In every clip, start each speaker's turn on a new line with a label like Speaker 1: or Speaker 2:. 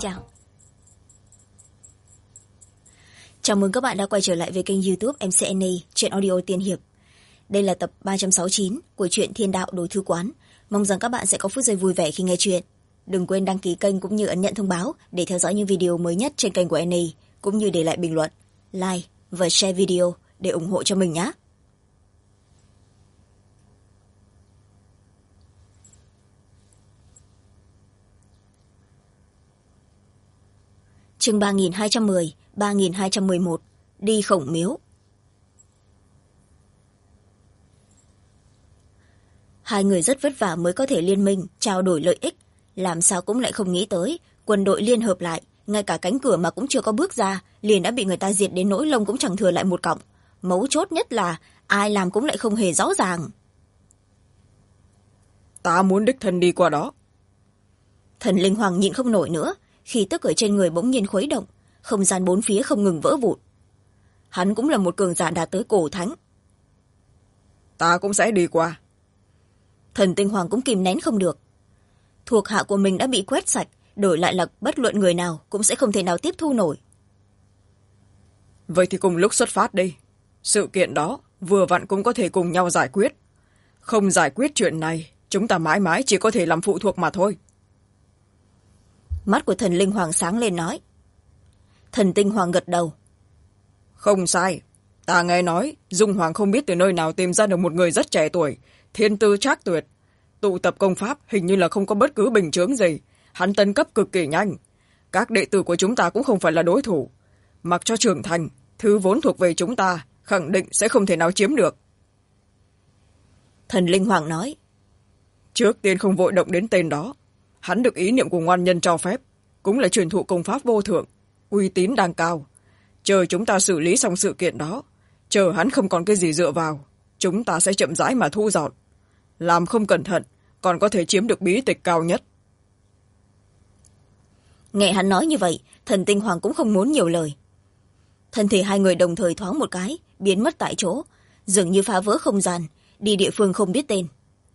Speaker 1: chào. Chào mừng các bạn đã quay trở lại với kênh YouTube MCNA Truyện Audio Tiên Hiệp. Đây là tập 369 của truyện Thiên Đạo Đồ Thư Quán. Mong rằng các bạn sẽ có phút giây vui vẻ khi nghe chuyện. Đừng quên đăng ký kênh cũng như ấn nhận thông báo để theo dõi những video mới nhất trên kênh của NA, cũng như để lại bình luận, like và share video để ủng hộ cho mình nhé. Chương 3210, 3211, đi Khổng Miếu. Hai người rất vất vả mới có thể liên minh, trao đổi lợi ích. Làm sao cũng lại không nghĩ tới, quân đội liên hợp lại, ngay cả cánh cửa mà cũng chưa có bước ra, liền đã bị người ta diệt đến nỗi lông cũng chẳng thừa lại một cọng. Mấu chốt nhất là, ai làm cũng lại không hề rõ ràng.
Speaker 2: Ta muốn đích thân đi qua đó.
Speaker 1: Thần Linh Hoàng nhịn không nổi nữa, khi tức ở trên người bỗng nhiên khuấy động, không gian bốn phía không ngừng vỡ vụn. Hắn cũng là một cường giả đạt tới cổ thánh.
Speaker 2: Ta cũng sẽ đi qua.
Speaker 1: Thần Tinh Hoàng cũng kìm nén không được. Thuộc hạ của mình đã bị quét sạch, đổi lại là bất luận người nào cũng sẽ không thể nào tiếp thu nổi.
Speaker 2: Vậy thì cùng lúc xuất phát đi. Sự kiện đó vừa vặn cũng có thể cùng nhau giải quyết. Không giải quyết chuyện này, chúng ta mãi mãi chỉ có thể làm phụ thuộc mà thôi.
Speaker 1: Mắt của Thần Linh Hoàng sáng lên nói. Thần Tinh Hoàng gật đầu.
Speaker 2: Không sai. Ta nghe nói Dung Hoàng không biết từ nơi nào tìm ra được một người rất trẻ tuổi, thiên tư trác tuyệt, tụ tập công pháp hình như là không có bất cứ bình chướng gì. Hắn tấn cấp cực kỳ nhanh. Các đệ tử của chúng ta cũng không phải là đối thủ. Mặc cho trưởng thành, thứ vốn thuộc về chúng ta khẳng định sẽ không thể nào chiếm được.
Speaker 1: Thần Linh Hoàng nói.
Speaker 2: Trước tiên không vội động đến tên đó. Hắn được ý niệm của ngoan nhân cho phép, cũng là truyền thụ công pháp vô thượng, uy tín đang cao. Chờ chúng ta xử lý xong sự kiện đó, chờ hắn không còn cái gì dựa vào, chúng ta sẽ chậm rãi mà thu dọn. Làm không cẩn thận, còn có thể chiếm được bí tịch cao nhất.
Speaker 1: Nghe hắn nói như vậy, Thần Tinh Hoàng cũng không muốn nhiều lời. Thân thể hai người đồng thời thoáng một cái, biến mất tại chỗ, dường như phá vỡ không gian, đi địa phương không biết tên.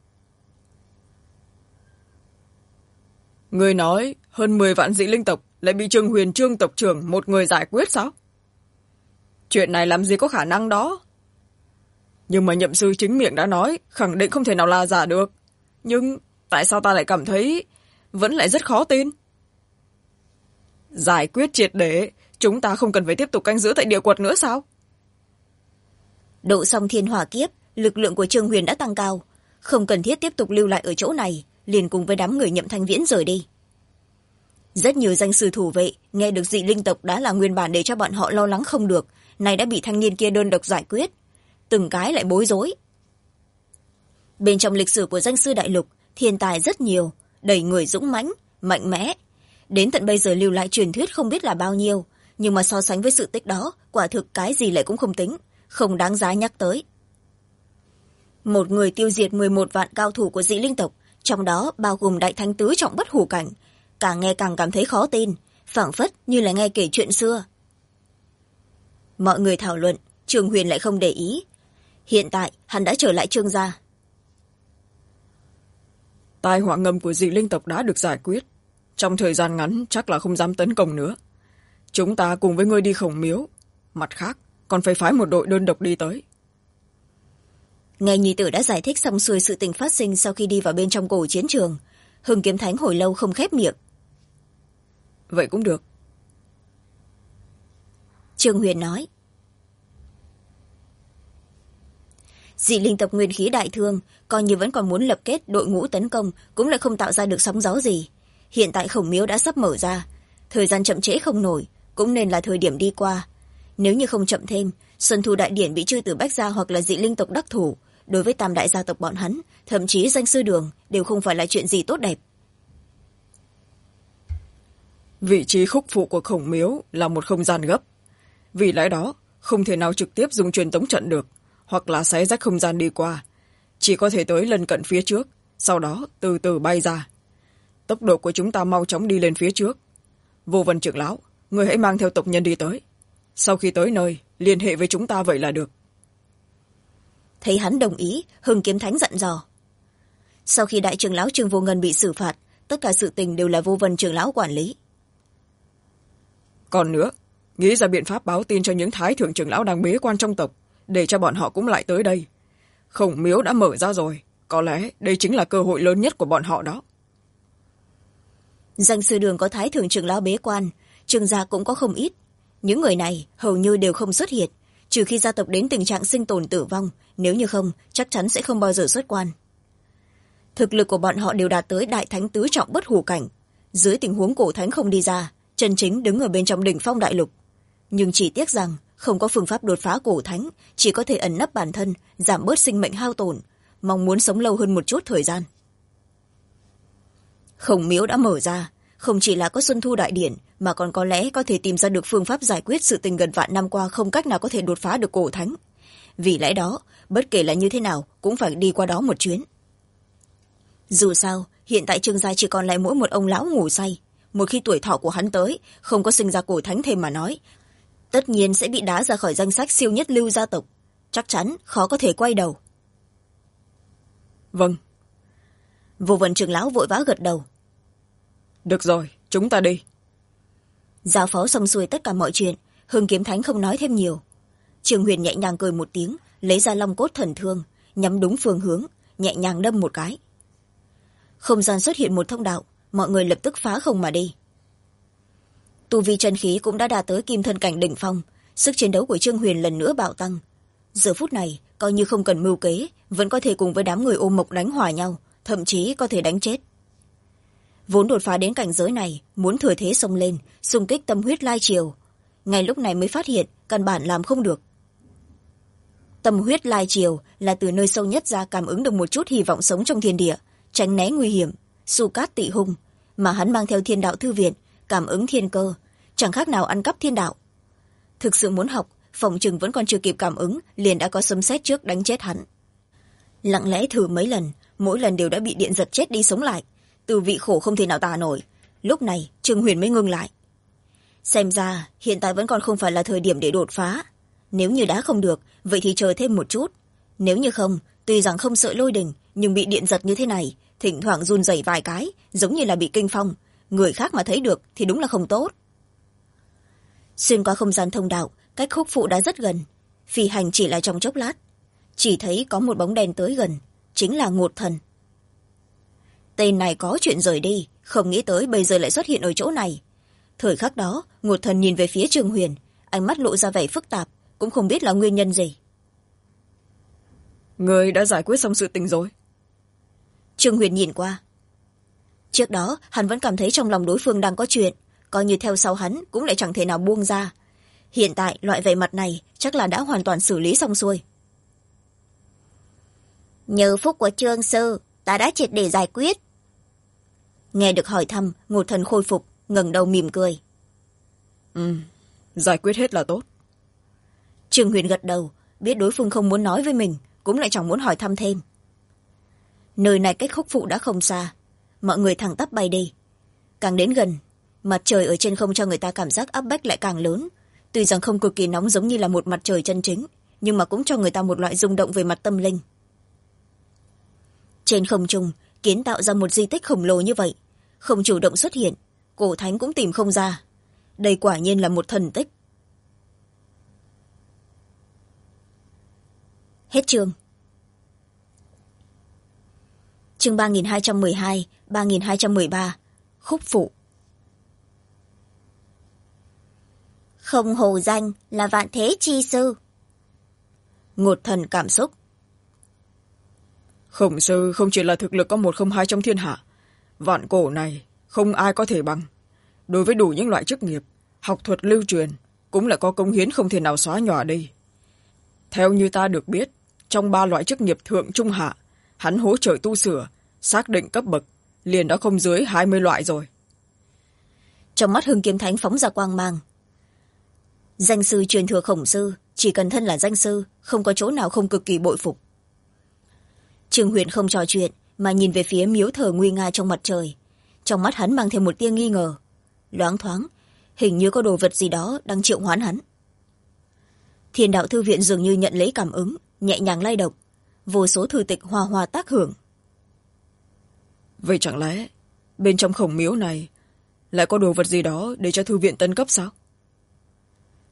Speaker 2: Người nói hơn 10 vạn dị linh tộc lại bị Trương Huyền Trương tộc trưởng một người giải quyết sao? Chuyện này làm gì có khả năng đó. Nhưng mà nhậm sư chính miệng đã nói khẳng định không thể nào là giả được. Nhưng tại sao ta lại cảm thấy vẫn lại rất khó tin? Giải quyết triệt để, chúng ta không cần phải tiếp tục canh giữ tại địa quật nữa sao?
Speaker 1: Độ xong thiên hỏa kiếp, lực lượng của Trương Huyền đã tăng cao, không cần thiết tiếp tục lưu lại ở chỗ này, liền cùng với đám người Nhậm Thanh Viễn rời đi. Rất nhiều danh sư thủ vệ nghe được dị linh tộc đã là nguyên bản để cho bọn họ lo lắng không được, nay đã bị thanh niên kia đơn độc giải quyết, từng cái lại bối rối. Bên trong lịch sử của danh sư đại lục, thiên tài rất nhiều, đầy người dũng mãnh, mạnh mẽ. Đến tận bây giờ lưu lại truyền thuyết không biết là bao nhiêu, nhưng mà so sánh với sự tích đó, quả thực cái gì lại cũng không tính, không đáng giá nhắc tới. Một người tiêu diệt 11 vạn cao thủ của dị linh tộc, trong đó bao gồm đại thánh tứ trọng bất hủ cảnh, càng nghe càng cảm thấy khó tin, phảng phất như là nghe kể chuyện xưa. Mọi người thảo luận, Trương Huyền lại không để ý. Hiện tại hắn đã trở lại Trương gia.
Speaker 2: Tai họa ngầm của dị linh tộc đã được giải quyết, trong thời gian ngắn chắc là không dám tấn công nữa. Chúng ta cùng với ngươi đi Khổng Miếu, mặt khác còn phải phái một đội đơn độc đi tới.
Speaker 1: Nghe nhi tử đã giải thích xong xuôi sự tình phát sinh sau khi đi vào bên trong cổ chiến trường, Hưng Kiếm Thánh hồi lâu không khép miệng.
Speaker 2: Vậy cũng được.
Speaker 1: Trương Huyền nói. Dị linh tộc nguyên khí đại thương, coi như vẫn còn muốn lập kết đội ngũ tấn công, cũng lại không tạo ra được sóng gió gì. Hiện tại Khổng Miếu đã sắp mở ra, thời gian chậm trễ không nổi, cũng nên là thời điểm đi qua. Nếu như không chậm thêm, Xuân Thu Đại Điển bị Chư Tử Bách Gia hoặc là dị linh tộc đắc thủ, đối với tam đại gia tộc bọn hắn, thậm chí danh sư đường, đều không phải là chuyện gì tốt đẹp.
Speaker 2: Vị trí khúc phụ của Khổng Miếu là một không gian gấp. Vì lẽ đó, không thể nào trực tiếp dùng truyền tống trận được, hoặc là xé rách không gian đi qua. Chỉ có thể tới lân cận phía trước, sau đó từ từ bay ra. Tốc độ của chúng ta mau chóng đi lên phía trước. Vô Vân trưởng lão, người hãy mang theo tộc nhân đi tới. Sau khi tới nơi, liên hệ với chúng ta vậy là được.
Speaker 1: Thấy hắn đồng ý, Hưng Kiếm Thánh dặn dò. Sau khi đại trưởng lão Trương Vô Ngân bị xử phạt, tất cả sự tình đều là Vô Vân trưởng lão quản lý.
Speaker 2: còn nữa, nghĩ ra biện pháp báo tin cho những thái thượng trưởng lão đang bế quan trong tộc, để cho bọn họ cũng lại tới đây. Khổng miếu đã mở ra rồi, có lẽ đây chính là cơ hội lớn nhất của bọn họ đó.
Speaker 1: Danh sư đường có thái thượng trưởng lão bế quan, Trương gia cũng có không ít. Những người này hầu như đều không xuất hiện, trừ khi gia tộc đến tình trạng sinh tồn tử vong, nếu như không chắc chắn sẽ không bao giờ xuất quan. Thực lực của bọn họ đều đạt tới đại thánh tứ trọng bất hủ cảnh, dưới tình huống cổ thánh không đi ra, chân chính đứng ở bên trong đỉnh phong đại lục. Nhưng chỉ tiếc rằng không có phương pháp đột phá cổ thánh, chỉ có thể ẩn nấp bản thân, giảm bớt sinh mệnh hao tổn, mong muốn sống lâu hơn một chút thời gian. Khổng miếu đã mở ra, không chỉ là có Xuân Thu Đại Điển, mà còn có lẽ có thể tìm ra được phương pháp giải quyết sự tình gần vạn năm qua không cách nào có thể đột phá được cổ thánh. Vì lẽ đó, bất kể là như thế nào, cũng phải đi qua đó một chuyến. Dù sao, hiện tại Trương gia chỉ còn lại mỗi một ông lão ngủ say. Một khi tuổi thọ của hắn tới, không có sinh ra cổ thánh thêm mà nói, tất nhiên sẽ bị đá ra khỏi danh sách siêu nhất lưu gia tộc. Chắc chắn khó có thể quay đầu.
Speaker 2: Vâng.
Speaker 1: Vô Vân trưởng lão vội vã gật đầu.
Speaker 2: Được rồi, chúng ta đi.
Speaker 1: Giao phó xong xuôi tất cả mọi chuyện, Hưng Kiếm Thánh không nói thêm nhiều. Trương Huyền nhẹ nhàng cười một tiếng, lấy ra long cốt thần thương, nhắm đúng phương hướng, nhẹ nhàng đâm một cái. Không gian xuất hiện một thông đạo, mọi người lập tức phá không mà đi. Tu vi chân khí cũng đã đạt tới kim thân cảnh đỉnh phong, sức chiến đấu của Trương Huyền lần nữa bạo tăng. Giờ phút này coi như không cần mưu kế, vẫn có thể cùng với đám người ôm mộc đánh hòa nhau, thậm chí có thể đánh chết. Vốn đột phá đến cảnh giới này, muốn thừa thế xông lên, xung kích tâm huyết lai triều, ngay lúc này mới phát hiện căn bản làm không được. Tâm huyết lai triều là từ nơi sâu nhất ra cảm ứng được một chút hy vọng sống trong thiên địa, tránh né nguy hiểm, su cát tị hung, mà hắn mang theo Thiên Đạo Thư Viện, cảm ứng thiên cơ, chẳng khác nào ăn cắp thiên đạo. Thực sự muốn học, phòng chừng vẫn còn chưa kịp cảm ứng, liền đã có sấm sét trước đánh chết hắn. Lặng lẽ thử mấy lần, mỗi lần đều đã bị điện giật chết đi sống lại, từ vị khổ không thể nào tả nổi. Lúc này Trương Huyền mới ngưng lại. Xem ra hiện tại vẫn còn không phải là thời điểm để đột phá. Nếu như đã không được, vậy thì chờ thêm một chút. Nếu như không, tuy rằng không sợ lôi đình, nhưng bị điện giật như thế này, thỉnh thoảng run rẩy vài cái, giống như là bị kinh phong. Người khác mà thấy được thì đúng là không tốt. Xuyên qua không gian thông đạo, cách khúc phụ đã rất gần. Phi hành chỉ là trong chốc lát. Chỉ thấy có một bóng đèn tới gần, chính là Ngột Thần. Tên này có chuyện rời đi, không nghĩ tới bây giờ lại xuất hiện ở chỗ này. Thời khắc đó, Ngột Thần nhìn về phía Trương Huyền, ánh mắt lộ ra vẻ phức tạp, cũng không biết là nguyên nhân gì.
Speaker 2: Người đã giải quyết xong sự tình rồi.
Speaker 1: Trương Huyền nhìn qua. Trước đó, hắn vẫn cảm thấy trong lòng đối phương đang có chuyện, coi như theo sau hắn cũng lại chẳng thể nào buông ra. Hiện tại, loại vẻ mặt này chắc là đã hoàn toàn xử lý xong xuôi. Nhờ phúc của Trương sư, ta đã triệt để giải quyết. Nghe được hỏi thăm, Ngột Thần khôi phục, ngẩng đầu mỉm cười.
Speaker 2: Giải quyết hết là tốt.
Speaker 1: Trương Huyền gật đầu, biết đối phương không muốn nói với mình, cũng lại chẳng muốn hỏi thăm thêm. Nơi này cách khúc phụ đã không xa, mọi người thẳng tắp bay đi. Càng đến gần, mặt trời ở trên không cho người ta cảm giác áp bách lại càng lớn. Tuy rằng không cực kỳ nóng giống như là một mặt trời chân chính, nhưng mà cũng cho người ta một loại rung động về mặt tâm linh. Trên không trung, kiến tạo ra một di tích khổng lồ như vậy, không chủ động xuất hiện, cổ thánh cũng tìm không ra. Đây quả nhiên là một thần tích. Hết chương. Chương 3212, 3213, khúc phụ. Không hổ danh là vạn thế chi sư. Ngột Thần cảm xúc.
Speaker 2: Khổng sư không chỉ là thực lực có 102 trong thiên hạ, vạn cổ này không ai có thể bằng. Đối với đủ những loại chức nghiệp, học thuật lưu truyền cũng lại có cống hiến không thể nào xóa nhòa đi. Theo như ta được biết, trong 3 loại chức nghiệp thượng trung hạ, hắn hỗ trợ tu sửa, xác định cấp bậc, liền đã không dưới 20 loại rồi.
Speaker 1: Trong mắt Hưng Kiếm Thánh phóng ra quang mang. Danh sư truyền thừa Khổng sư, chỉ cần thân là danh sư, không có chỗ nào không cực kỳ bội phục. Trương Huyền không trò chuyện, mà nhìn về phía miếu thờ nguy nga trong mặt trời. Trong mắt hắn mang thêm một tia nghi ngờ. Loáng thoáng, hình như có đồ vật gì đó đang triệu hoán hắn. Thiên Đạo Thư Viện dường như nhận lấy cảm ứng, nhẹ nhàng lay động, vô số thư tịch hòa hòa tác hưởng.
Speaker 2: Vậy chẳng lẽ bên trong khổng miếu này lại có đồ vật gì đó để cho thư viện tân cấp sao?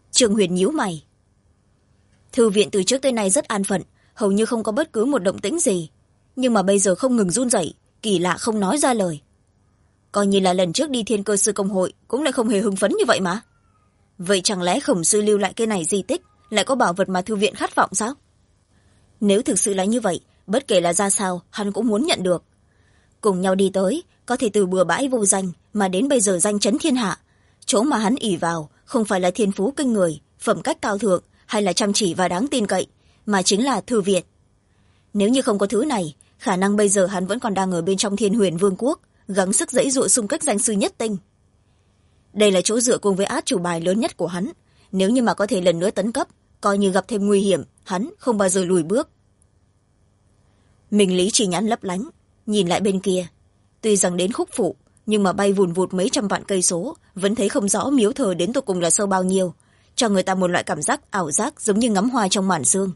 Speaker 1: Trương Huyền nhíu mày. Thư viện từ trước tới nay rất an phận, hầu như không có bất cứ một động tĩnh gì, nhưng mà bây giờ không ngừng run rẩy, kỳ lạ không nói ra lời. Coi như là lần trước đi Thiên Cơ Sư Công hội cũng lại không hề hưng phấn như vậy mà. Vậy chẳng lẽ Khổng sư lưu lại cái này di tích lại có bảo vật mà thư viện khát vọng sao? Nếu thực sự là như vậy, bất kể là ra sao hắn cũng muốn nhận được. Cùng nhau đi tới, có thể từ bừa bãi vô danh mà đến bây giờ danh chấn thiên hạ. Chỗ mà hắn ỷ vào không phải là thiên phú kinh người, phẩm cách cao thượng hay là chăm chỉ và đáng tin cậy, mà chính là thư viện. Nếu như không có thứ này, khả năng bây giờ hắn vẫn còn đang ở bên trong Thiên Huyền Vương quốc, gắng sức giãy giụa xung kích danh sư nhất tinh. Đây là chỗ dựa cùng với át chủ bài lớn nhất của hắn. Nếu như mà có thể lần nữa tấn cấp, coi như gặp thêm nguy hiểm, hắn không bao giờ lùi bước. Minh Lý chỉ nhãn lấp lánh, nhìn lại bên kia. Tuy rằng đến Khúc Phụ, nhưng mà bay vùn vụt mấy trăm vạn cây số, vẫn thấy không rõ miếu thờ đến tột cùng là sâu bao nhiêu, cho người ta một loại cảm giác ảo giác giống như ngắm hoa trong màn sương.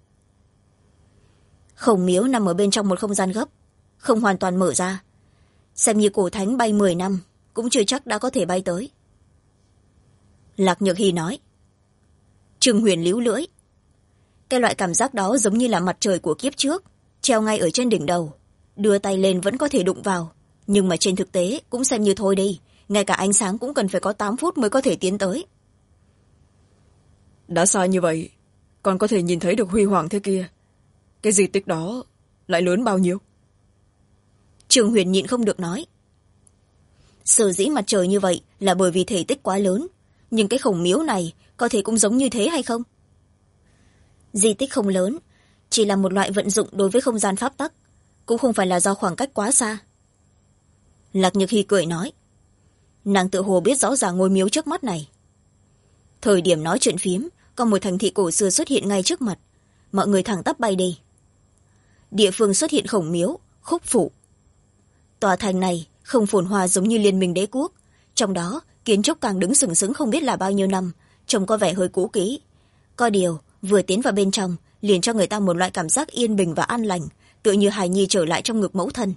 Speaker 1: Khổng miếu nằm ở bên trong một không gian gấp, không hoàn toàn mở ra. Xem như cổ thánh bay 10 năm, cũng chưa chắc đã có thể bay tới. Lạc Nhược Hy nói. Trương Huyền líu lưỡi. Cái loại cảm giác đó giống như là mặt trời của kiếp trước, treo ngay ở trên đỉnh đầu, đưa tay lên vẫn có thể đụng vào, nhưng mà trên thực tế cũng xem như thôi đi, ngay cả ánh sáng cũng cần phải có 8 phút mới có thể tiến tới.
Speaker 2: Đã xa như vậy, còn có thể nhìn thấy được huy hoàng thế kia. Cái di tích đó lại lớn bao nhiêu?
Speaker 1: Trương Huyền nhịn không được nói. Sở dĩ mặt trời như vậy là bởi vì thể tích quá lớn, nhưng cái khổng miếu này có thể cũng giống như thế hay không? Di tích không lớn, chỉ là một loại vận dụng đối với không gian pháp tắc, cũng không phải là do khoảng cách quá xa. Lạc Nhược Hy cười nói. Nàng tự hồ biết rõ ràng ngôi miếu trước mắt này. Thời điểm nói chuyện phiếm, có một thành thị cổ xưa xuất hiện ngay trước mặt. Mọi người thẳng tắp bay đi. Địa phương xuất hiện khổng miếu, Khúc Phụ. Tòa thành này không phồn hoa giống như Liên Minh Đế Quốc. Trong đó, kiến trúc càng đứng sừng sững không biết là bao nhiêu năm, trông có vẻ hơi cũ kỹ. Có điều, vừa tiến vào bên trong, liền cho người ta một loại cảm giác yên bình và an lành, tựa như hài nhi trở lại trong ngực mẫu thân.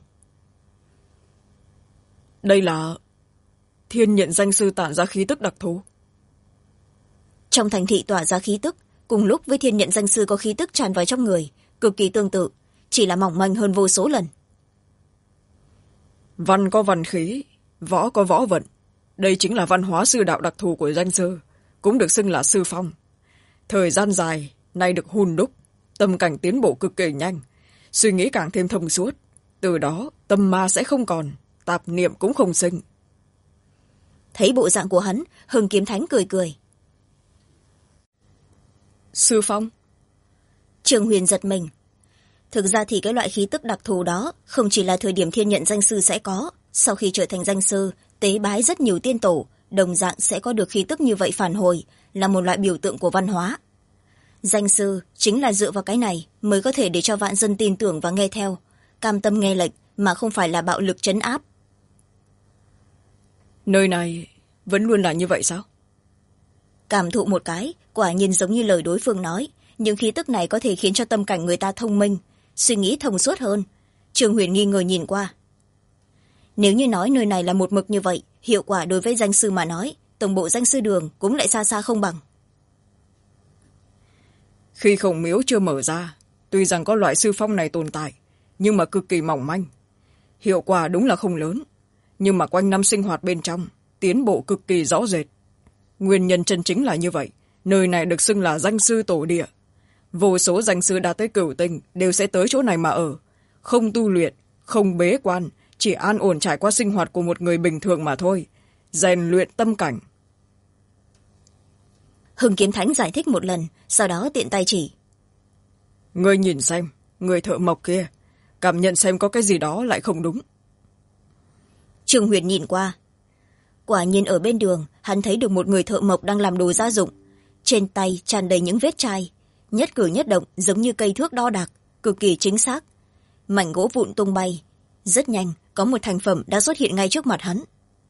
Speaker 2: Đây là Thiên Nhận Danh Sư tản ra khí tức đặc thù.
Speaker 1: Trong thành thị tỏa ra khí tức, cùng lúc với Thiên Nhận Danh Sư có khí tức tràn vào trong người, cực kỳ tương tự, chỉ là mỏng manh hơn vô số lần.
Speaker 2: Văn có văn khí, võ có võ vận. Đây chính là văn hóa sư đạo đặc thù của danh sư, cũng được xưng là sư phong. Thời gian dài, nay được hun đúc, tâm cảnh tiến bộ cực kỳ nhanh, suy nghĩ càng thêm thông suốt. Từ đó, tâm ma sẽ không còn, tạp niệm cũng không sinh.
Speaker 1: Thấy bộ dạng của hắn, Hưng Kiếm Thánh cười cười.
Speaker 2: Sư phong?
Speaker 1: Trương Huyền giật mình. Thực ra thì cái loại khí tức đặc thù đó không chỉ là thời điểm Thiên Nhận Danh Sư sẽ có, sau khi trở thành danh sư, tế bái rất nhiều tiên tổ, đồng dạng sẽ có được khí tức như vậy phản hồi, là một loại biểu tượng của văn hóa. Danh sư chính là dựa vào cái này mới có thể để cho vạn dân tin tưởng và nghe theo, cam tâm nghe lệnh mà không phải là bạo lực trấn áp.
Speaker 2: Nơi này vẫn luôn là như vậy sao?
Speaker 1: Cảm thụ một cái, quả nhiên giống như lời đối phương nói, những khí tức này có thể khiến cho tâm cảnh người ta thông minh, suy nghĩ thông suốt hơn. Trương Huyền nghi ngờ nhìn qua. Nếu như nói nơi này là một mực như vậy, hiệu quả đối với danh sư mà nói, tổng bộ danh sư đường cũng lại xa xa không bằng.
Speaker 2: Khi khổng miếu chưa mở ra, tuy rằng có loại sư phong này tồn tại, nhưng mà cực kỳ mỏng manh. Hiệu quả đúng là không lớn, nhưng mà quanh năm sinh hoạt bên trong, tiến bộ cực kỳ rõ rệt. Nguyên nhân chân chính là như vậy, nơi này được xưng là danh sư tổ địa. Vô số danh sư đã tới Cửu Tinh đều sẽ tới chỗ này mà ở, không tu luyện, không bế quan, chỉ an ổn trải qua sinh hoạt của một người bình thường mà thôi, rèn luyện tâm cảnh.
Speaker 1: Hưng Kiếm Thánh giải thích một lần, sau đó tiện tay chỉ.
Speaker 2: Ngươi nhìn xem, người thợ mộc kia, cảm nhận xem có cái gì đó lại không đúng.
Speaker 1: Trương Huyền nhìn qua. Quả nhiên ở bên đường, hắn thấy được một người thợ mộc đang làm đồ gia dụng. Trên tay tràn đầy những vết chai, nhất cử nhất động giống như cây thước đo đạc, cực kỳ chính xác. Mảnh gỗ vụn tung bay. Rất nhanh, có một thành phẩm đã xuất hiện ngay trước mặt hắn.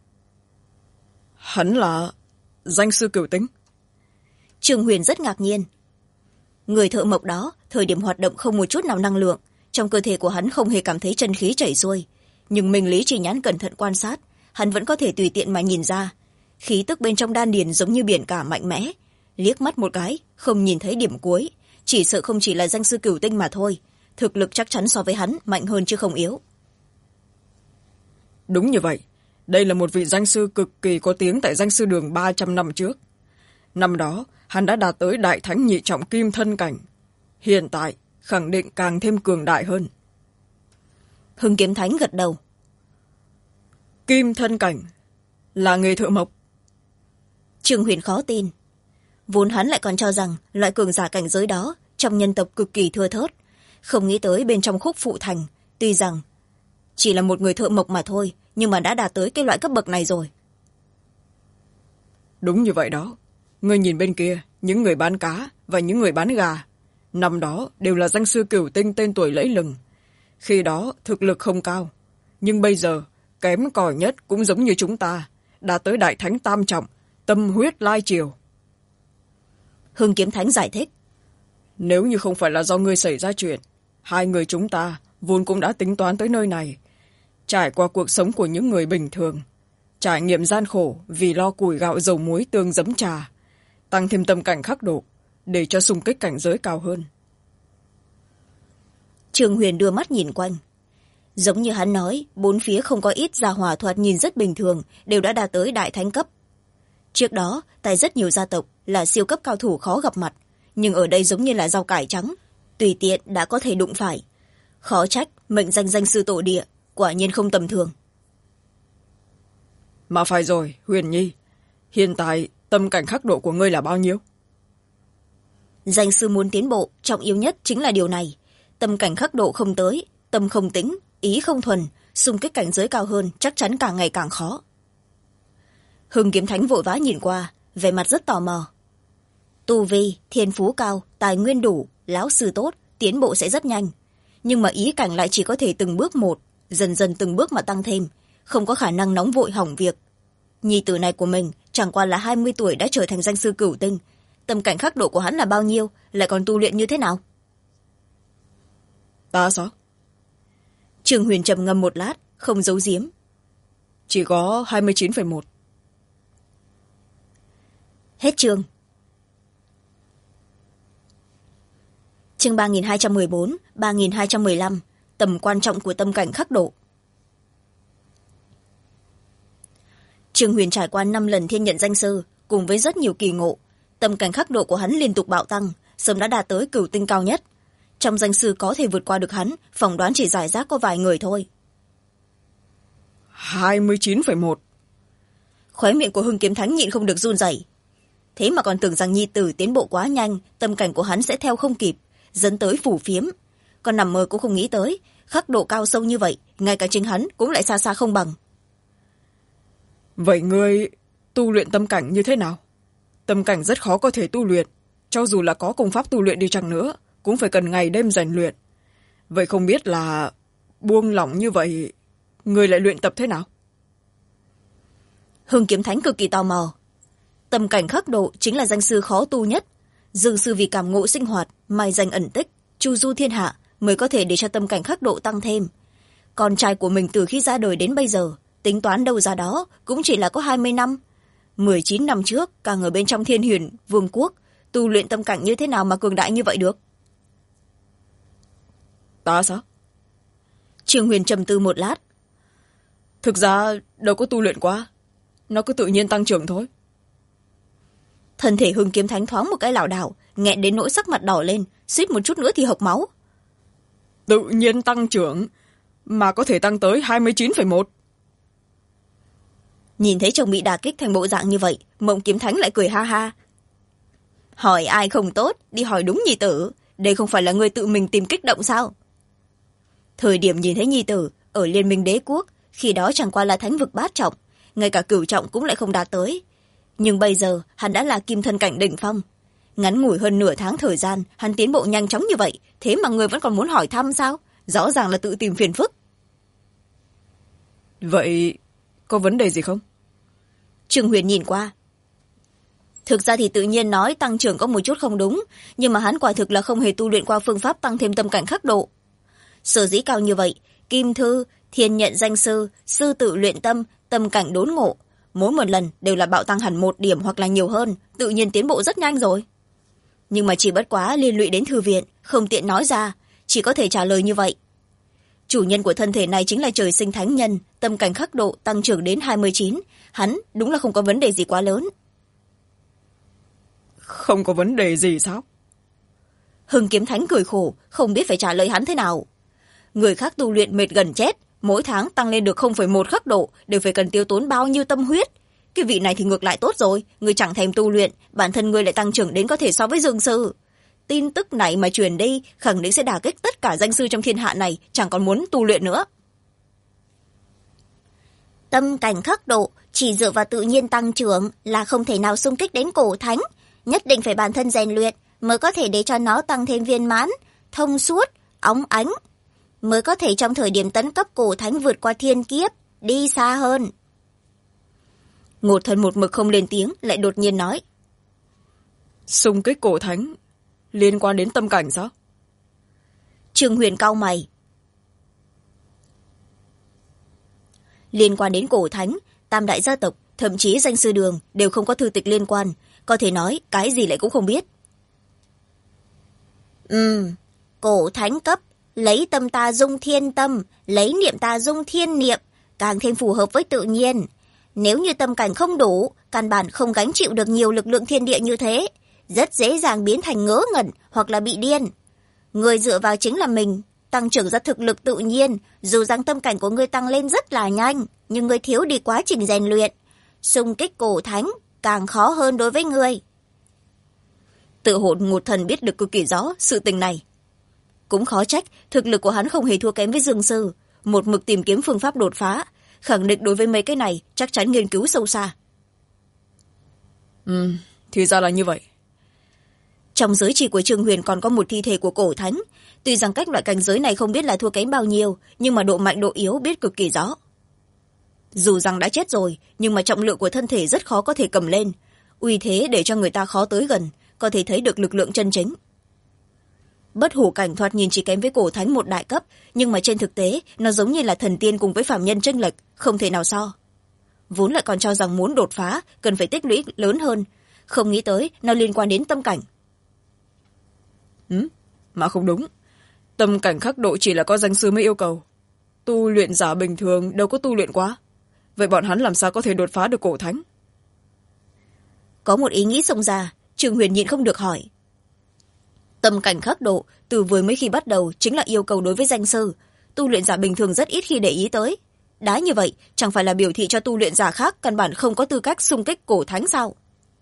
Speaker 2: Hắn là danh sư Cửu Tinh.
Speaker 1: Trương Huyền rất ngạc nhiên. Người thợ mộc đó, thời điểm hoạt động không một chút nào năng lượng, trong cơ thể của hắn không hề cảm thấy chân khí chảy xuôi. Nhưng Minh Lý chỉ nhãn cẩn thận quan sát, hắn vẫn có thể tùy tiện mà nhìn ra. Khí tức bên trong đan điền giống như biển cả mạnh mẽ, liếc mắt một cái không nhìn thấy điểm cuối, chỉ sợ không chỉ là danh sư cửu tinh mà thôi, thực lực chắc chắn so với hắn mạnh hơn chứ không yếu.
Speaker 2: Đúng như vậy, đây là một vị danh sư cực kỳ có tiếng tại danh sư đường 300 năm trước. Năm đó hắn đã đạt tới đại thánh nhị trọng kim thân cảnh, hiện tại khẳng định càng thêm cường đại hơn.
Speaker 1: Hưng Kiếm Thánh gật đầu.
Speaker 2: Kim thân cảnh là nghề thợ mộc?
Speaker 1: Trương Huyền khó tin, vốn hắn lại còn cho rằng loại cường giả cảnh giới đó trong nhân tộc cực kỳ thưa thớt, không nghĩ tới bên trong Khúc Phụ Thành tuy rằng chỉ là một người thợ mộc mà thôi, nhưng mà đã đạt tới cái loại cấp bậc này rồi.
Speaker 2: Đúng như vậy đó, ngươi nhìn bên kia, những người bán cá và những người bán gà năm đó đều là danh sư cửu tinh tên tuổi lẫy lừng. Khi đó thực lực không cao, nhưng bây giờ kém cỏi nhất cũng giống như chúng ta, đã tới đại thánh tam trọng, tâm huyết lai triều.
Speaker 1: Hưng Kiếm Thánh giải thích.
Speaker 2: Nếu như không phải là do ngươi xảy ra chuyện, hai người chúng ta vốn cũng đã tính toán tới nơi này, trải qua cuộc sống của những người bình thường, trải nghiệm gian khổ vì lo củi gạo dầu muối tương giấm trà, tăng thêm tâm cảnh khắc độ để cho xung kích cảnh giới cao hơn.
Speaker 1: Trương Huyền đưa mắt nhìn quanh, giống như hắn nói, bốn phía không có ít gia hỏa thoạt nhìn rất bình thường đều đã đạt tới đại thánh cấp. Trước đó tại rất nhiều gia tộc là siêu cấp cao thủ khó gặp mặt, nhưng ở đây giống như là rau cải trắng, tùy tiện đã có thể đụng phải. Khó trách mệnh danh danh sư tổ địa quả nhiên không tầm thường.
Speaker 2: Mà phải rồi, Huyền Nhi, hiện tại tâm cảnh khắc độ của ngươi là bao nhiêu?
Speaker 1: Danh sư muốn tiến bộ, trọng yếu nhất chính là điều này. Tâm cảnh khắc độ không tới, tâm không tĩnh, ý không thuần, xung kích cảnh giới cao hơn chắc chắn càng ngày càng khó. Hưng Kiếm Thánh vội vã nhìn qua, vẻ mặt rất tò mò. Tu vi, thiên phú cao, tài nguyên đủ, lão sư tốt, tiến bộ sẽ rất nhanh. Nhưng mà ý cảnh lại chỉ có thể từng bước một, dần dần từng bước mà tăng thêm, không có khả năng nóng vội hỏng việc. Nhi tử này của mình chẳng qua là 20 tuổi đã trở thành danh sư cửu tinh. Tâm cảnh khắc độ của hắn là bao nhiêu, lại còn tu luyện như thế nào?
Speaker 2: Ta sao?
Speaker 1: Trương Huyền trầm ngâm một lát, không giấu giếm.
Speaker 2: Chỉ có 29,1.
Speaker 1: Hết chương. Chương 3214, 3215, tầm quan trọng của tâm cảnh khắc độ. Trương Huyền trải qua 5 lần thiên nhận danh sư, cùng với rất nhiều kỳ ngộ, tâm cảnh khắc độ của hắn liên tục bạo tăng, sớm đã đạt tới cửu tinh cao nhất. Trong danh sư có thể vượt qua được hắn, phỏng đoán chỉ giải rác có vài người thôi.
Speaker 2: 29,1.
Speaker 1: Khóe miệng của Hưng Kiếm Thánh nhịn không được run rẩy. Thế mà còn tưởng rằng nhi tử tiến bộ quá nhanh, tâm cảnh của hắn sẽ theo không kịp, dẫn tới phủ phiếm. Còn nằm mơ cũng không nghĩ tới, khắc độ cao sâu như vậy, ngay cả chính hắn cũng lại xa xa không bằng.
Speaker 2: Vậy ngươi tu luyện tâm cảnh như thế nào? Tâm cảnh rất khó có thể tu luyện, cho dù là có công pháp tu luyện đi chăng nữa, cũng phải cần ngày đêm rèn luyện. Vậy không biết là buông lỏng như vậy, ngươi lại luyện tập thế nào?
Speaker 1: Hưng Kiếm Thánh cực kỳ tò mò. Tâm cảnh khắc độ chính là danh sư khó tu nhất. Dương sư vì cảm ngộ sinh hoạt, mai danh ẩn tích, chu du thiên hạ mới có thể để cho tâm cảnh khắc độ tăng thêm. Con trai của mình từ khi ra đời đến bây giờ, tính toán đâu ra đó cũng chỉ là có 20 năm. 19 năm trước, càng ở bên trong Thiên Huyền Vương quốc, tu luyện tâm cảnh như thế nào mà cường đại như vậy được?
Speaker 2: Ta sao?
Speaker 1: Trương Huyền trầm tư một lát.
Speaker 2: Thực ra đâu có tu luyện quá, nó cứ tự nhiên tăng trưởng thôi.
Speaker 1: Thân thể Hưng Kiếm Thánh thoáng một cái lảo đảo, nghẹn đến nỗi sắc mặt đỏ lên, suýt một chút nữa thì hộc máu.
Speaker 2: Tự nhiên tăng trưởng mà có thể tăng tới 29,1.
Speaker 1: Nhìn thấy chồng bị đả kích thành bộ dạng như vậy, Mộng Kiếm Thánh lại cười ha ha. Hỏi ai không tốt, đi hỏi đúng nhi tử, đây không phải là người tự mình tìm kích động sao? Thời điểm nhìn thấy nhi tử ở Liên minh Đế quốc, khi đó chẳng qua là thánh vực bát trọng, ngay cả cửu trọng cũng lại không đạt tới. Nhưng bây giờ hắn đã là kim thân cảnh đỉnh phong. Ngắn ngủi hơn nửa tháng thời gian, hắn tiến bộ nhanh chóng như vậy, thế mà người vẫn còn muốn hỏi thăm sao? Rõ ràng là tự tìm phiền phức.
Speaker 2: Vậy có vấn đề gì không?
Speaker 1: Trương Huyền nhìn qua. Thực ra thì tự nhiên nói tăng trưởng có một chút không đúng, nhưng mà hắn quả thực là không hề tu luyện qua phương pháp tăng thêm tâm cảnh khắc độ. Sở dĩ cao như vậy, Kim Thư, Thiên nhận danh sư, sư tự luyện tâm, tâm cảnh đốn ngộ, mỗi một lần đều là bạo tăng hẳn 1 điểm hoặc là nhiều hơn, tự nhiên tiến bộ rất nhanh rồi. Nhưng mà chỉ bất quá liên lụy đến thư viện, không tiện nói ra, chỉ có thể trả lời như vậy. Chủ nhân của thân thể này chính là trời sinh thánh nhân, tâm cảnh khắc độ tăng trưởng đến 29, hắn đúng là không có vấn đề gì quá lớn.
Speaker 2: Không có vấn đề gì sao?
Speaker 1: Hưng Kiếm Thánh cười khổ, không biết phải trả lời hắn thế nào. Người khác tu luyện mệt gần chết, mỗi tháng tăng lên được 0,1 khắc độ đều phải cần tiêu tốn bao nhiêu tâm huyết. Cái vị này thì ngược lại tốt rồi, người chẳng thèm tu luyện, bản thân người lại tăng trưởng đến có thể so với Dương Sư. Tin tức này mà truyền đi, khẳng định sẽ đả kích tất cả danh sư trong thiên hạ này, chẳng còn muốn tu luyện nữa. Tâm cảnh khắc độ chỉ dựa vào tự nhiên tăng trưởng là không thể nào xung kích đến cổ thánh, nhất định phải bản thân rèn luyện mới có thể để cho nó tăng thêm viên mãn, thông suốt, óng ánh, mới có thể trong thời điểm tấn cấp cổ thánh vượt qua thiên kiếp, đi xa hơn. Ngột Thần một mực không lên tiếng, lại đột nhiên nói.
Speaker 2: Xung kích cổ thánh liên quan đến tâm cảnh sao?
Speaker 1: Trương Huyền cau mày. Liên quan đến cổ thánh, tam đại gia tộc, thậm chí danh sư đường đều không có thư tịch liên quan, có thể nói cái gì lại cũng không biết. Cổ thánh cấp, lấy tâm ta dung thiên tâm, lấy niệm ta dung thiên niệm, càng thêm phù hợp với tự nhiên. Nếu như tâm cảnh không đủ, căn bản không gánh chịu được nhiều lực lượng thiên địa như thế, rất dễ dàng biến thành ngớ ngẩn hoặc là bị điên. Người dựa vào chính là mình, tăng trưởng ra thực lực tự nhiên, dù rằng tâm cảnh của người tăng lên rất là nhanh, nhưng người thiếu đi quá trình rèn luyện. Xung kích cổ thánh càng khó hơn đối với người. Tự hồn Ngột Thần biết được cực kỳ rõ sự tình này. Cũng khó trách, thực lực của hắn không hề thua kém với Dương Sư, một mực tìm kiếm phương pháp đột phá, khẳng định đối với mấy cái này chắc chắn nghiên cứu sâu xa.
Speaker 2: Thì ra là như vậy.
Speaker 1: Trong giới chỉ của Trương Huyền còn có một thi thể của cổ thánh, tuy rằng cách loại cảnh giới này không biết là thua kém bao nhiêu, nhưng mà độ mạnh độ yếu biết cực kỳ rõ. Dù rằng đã chết rồi, nhưng mà trọng lượng của thân thể rất khó có thể cầm lên, uy thế để cho người ta khó tới gần, có thể thấy được lực lượng chân chính. Bất hủ cảnh thoạt nhìn chỉ kém với cổ thánh 1 đại cấp, nhưng mà trên thực tế nó giống như là thần tiên cùng với phàm nhân chênh lệch, không thể nào so. Vốn lại còn cho rằng muốn đột phá cần phải tích lũy lớn hơn, không nghĩ tới nó liên quan đến tâm cảnh.
Speaker 2: Mà không đúng, tâm cảnh khắc độ chỉ là có danh sư mới yêu cầu, tu luyện giả bình thường đâu có tu luyện quá, vậy bọn hắn làm sao có thể đột phá được cổ thánh?
Speaker 1: Có một ý nghĩ xông ra, Trương Huyền nhịn không được hỏi. Tâm cảnh khắc độ từ vừa mới khi bắt đầu chính là yêu cầu đối với danh sư, tu luyện giả bình thường rất ít khi để ý tới. Đã như vậy, chẳng phải là biểu thị cho tu luyện giả khác căn bản không có tư cách xung kích cổ thánh sao?